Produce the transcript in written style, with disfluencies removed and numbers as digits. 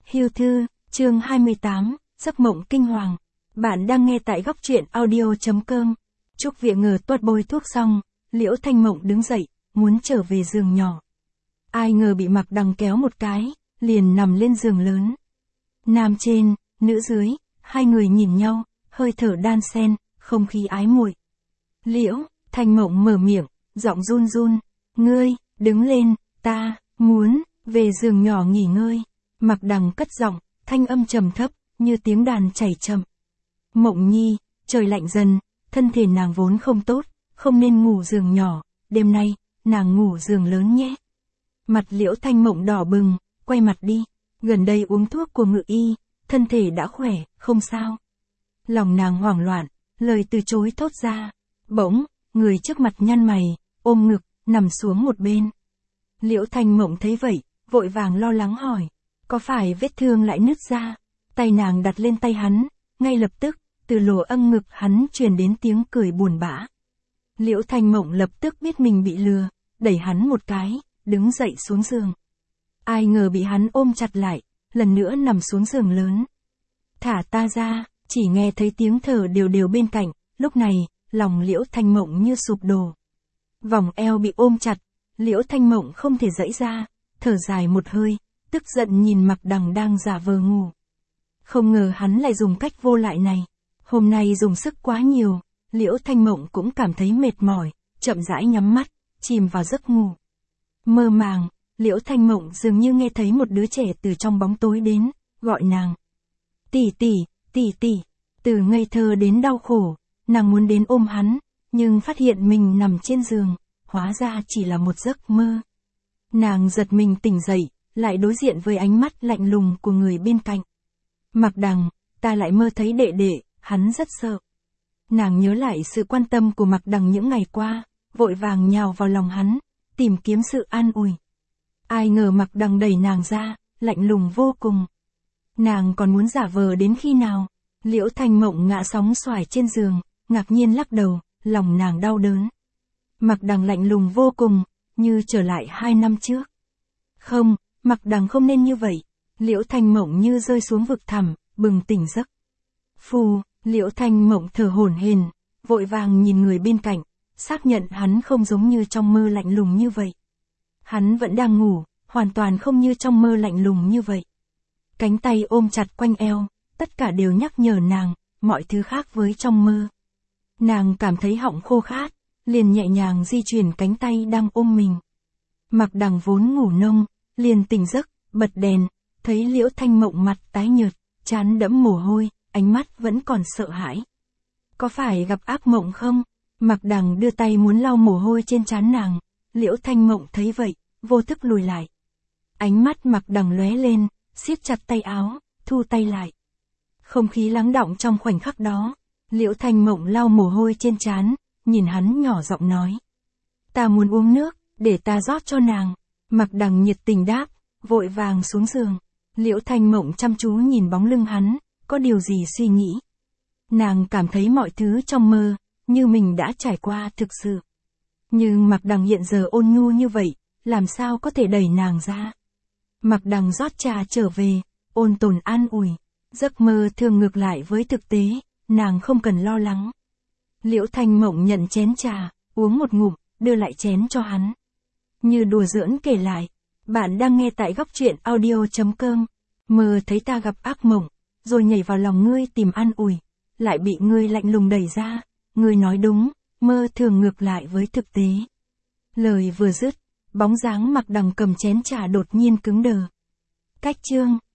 Hưu thư, chương 28, giấc mộng kinh hoàng. Bạn đang nghe tại góc truyện audio.com. Trúc Viện ngờ tuốt bôi thuốc xong, Liễu Thanh Mộng đứng dậy, muốn trở về giường nhỏ. Ai ngờ bị Mạc Đằng kéo một cái, liền nằm lên giường lớn. Nam trên, nữ dưới, hai người nhìn nhau, hơi thở đan xen, không khí ái muội. Liễu Thanh Mộng mở miệng, giọng run run, "Ngươi, đứng lên, ta muốn về giường nhỏ nghỉ ngơi." Mạc Đằng cất giọng, thanh âm trầm thấp, như tiếng đàn chảy chậm. "Mộng Nhi, trời lạnh dần, thân thể nàng vốn không tốt, không nên ngủ giường nhỏ, đêm nay, nàng ngủ giường lớn nhé." Mặt Liễu Thanh Mộng đỏ bừng, quay mặt đi, gần đây uống thuốc của Ngự Y, thân thể đã khỏe, không sao. Lòng nàng hoảng loạn, lời từ chối thốt ra. Bỗng, người trước mặt nhăn mày, ôm ngực, nằm xuống một bên. Liễu Thanh Mộng thấy vậy, vội vàng lo lắng hỏi, có phải vết thương lại nứt ra? Tay nàng đặt lên tay hắn, ngay lập tức, từ lỗ âng ngực hắn truyền đến tiếng cười buồn bã. Liễu Thanh Mộng lập tức biết mình bị lừa, đẩy hắn một cái, đứng dậy xuống giường. Ai ngờ bị hắn ôm chặt lại, lần nữa nằm xuống giường lớn. "Thả ta ra." Chỉ nghe thấy tiếng thở đều đều bên cạnh, lúc này, lòng Liễu Thanh Mộng như sụp đổ. Vòng eo bị ôm chặt, Liễu Thanh Mộng không thể giãy ra, thở dài một hơi, tức giận nhìn Mạc Đằng đang giả vờ ngủ. Không ngờ hắn lại dùng cách vô lại này. Hôm nay dùng sức quá nhiều, Liễu Thanh Mộng cũng cảm thấy mệt mỏi, chậm rãi nhắm mắt, chìm vào giấc ngủ. Mơ màng, Liễu Thanh Mộng dường như nghe thấy một đứa trẻ từ trong bóng tối đến, gọi nàng. "Tỷ tỷ, tỷ tỷ." Từ ngây thơ đến đau khổ, nàng muốn đến ôm hắn, nhưng phát hiện mình nằm trên giường, hóa ra chỉ là một giấc mơ. Nàng giật mình tỉnh dậy, lại đối diện với ánh mắt lạnh lùng của người bên cạnh. "Mạc Đằng, ta lại mơ thấy đệ đệ." Hắn rất sợ. Nàng nhớ lại sự quan tâm của Mạc Đằng những ngày qua, vội vàng nhào vào lòng hắn, tìm kiếm sự an ủi. Ai ngờ Mạc Đằng đẩy nàng ra, lạnh lùng vô cùng. Nàng còn muốn giả vờ đến khi nào? Liễu Thanh Mộng ngã sóng xoài trên giường, ngạc nhiên lắc đầu, lòng nàng đau đớn. Mạc Đằng lạnh lùng vô cùng, như trở lại 2 năm trước. Không, Mạc Đằng không nên như vậy. Liễu Thanh Mộng như rơi xuống vực thẳm, bừng tỉnh giấc. Phù, Liễu Thanh Mộng thở hổn hển, vội vàng nhìn người bên cạnh, xác nhận hắn không giống như trong mơ lạnh lùng như vậy. Hắn vẫn đang ngủ, hoàn toàn không như trong mơ lạnh lùng như vậy. Cánh tay ôm chặt quanh eo, tất cả đều nhắc nhở nàng, mọi thứ khác với trong mơ. Nàng cảm thấy họng khô khát, liền nhẹ nhàng di chuyển cánh tay đang ôm mình. Mạc Đằng vốn ngủ nông, liền tỉnh giấc, bật đèn, thấy Liễu Thanh Mộng mặt tái nhợt, trán đẫm mồ hôi, ánh mắt vẫn còn sợ hãi. Có phải gặp ác mộng không? Mạc Đằng đưa tay muốn lau mồ hôi trên trán nàng, Liễu Thanh Mộng thấy vậy, vô thức lùi lại. Ánh mắt Mạc Đằng lóe lên, siết chặt tay áo, thu tay lại. Không khí lắng đọng trong khoảnh khắc đó, Liễu Thanh Mộng lau mồ hôi trên trán, nhìn hắn nhỏ giọng nói. "Ta muốn uống nước, để ta rót cho nàng." Mạc Đằng nhiệt tình đáp, vội vàng xuống giường. Liễu Thanh Mộng chăm chú nhìn bóng lưng hắn, có điều gì suy nghĩ. Nàng cảm thấy mọi thứ trong mơ, như mình đã trải qua thực sự. Nhưng Mạc Đằng hiện giờ ôn nhu như vậy, làm sao có thể đẩy nàng ra. Mạc Đằng rót trà trở về, ôn tồn an ủi. Giấc mơ thường ngược lại với thực tế, nàng không cần lo lắng. Liễu Thanh Mộng nhận chén trà, uống một ngụm, đưa lại chén cho hắn. Như đùa giỡn kể lại, bạn đang nghe tại góc truyện audio.com. Mơ thấy ta gặp ác mộng, rồi nhảy vào lòng ngươi tìm an ủi, lại bị ngươi lạnh lùng đẩy ra. Ngươi nói đúng, mơ thường ngược lại với thực tế. Lời vừa dứt, bóng dáng Mạc Đằng cầm chén trà đột nhiên cứng đờ. Cách chương